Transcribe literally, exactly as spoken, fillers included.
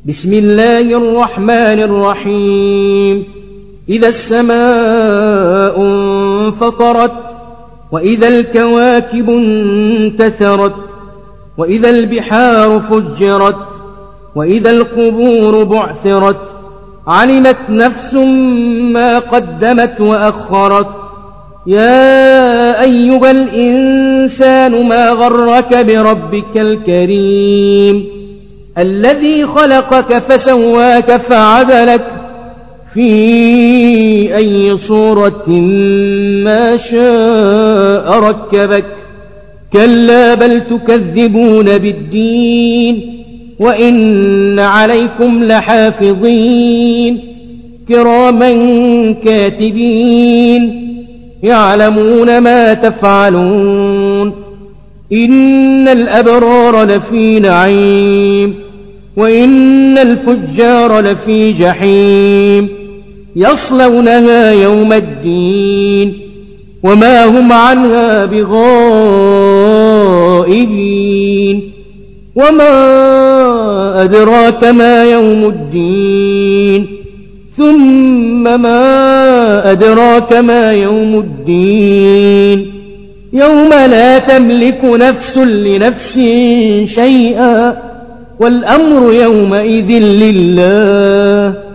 بسم الله الرحمن الرحيم إذا السماء انفطرت وإذا الكواكب انتثرت وإذا البحار فجرت وإذا القبور بعثرت علمت نفس ما قدمت وأخرت يا أيها الإنسان ما غرك بربك الكريم الذي خلقك فسواك فعدلك في أي صورة ما شاء ركبك كلا بل تكذبون بالدين وإن عليكم لحافظين كراما كاتبين يعلمون ما تفعلون إن الأبرار لفي نعيم وإن الفجار لفي جحيم يصلونها يوم الدين وما هم عنها بغائبين وما أدراك ما يوم الدين ثم ما أدراك ما يوم الدين يوم لا تملك نفس لنفس شيئا والأمر يومئذ لله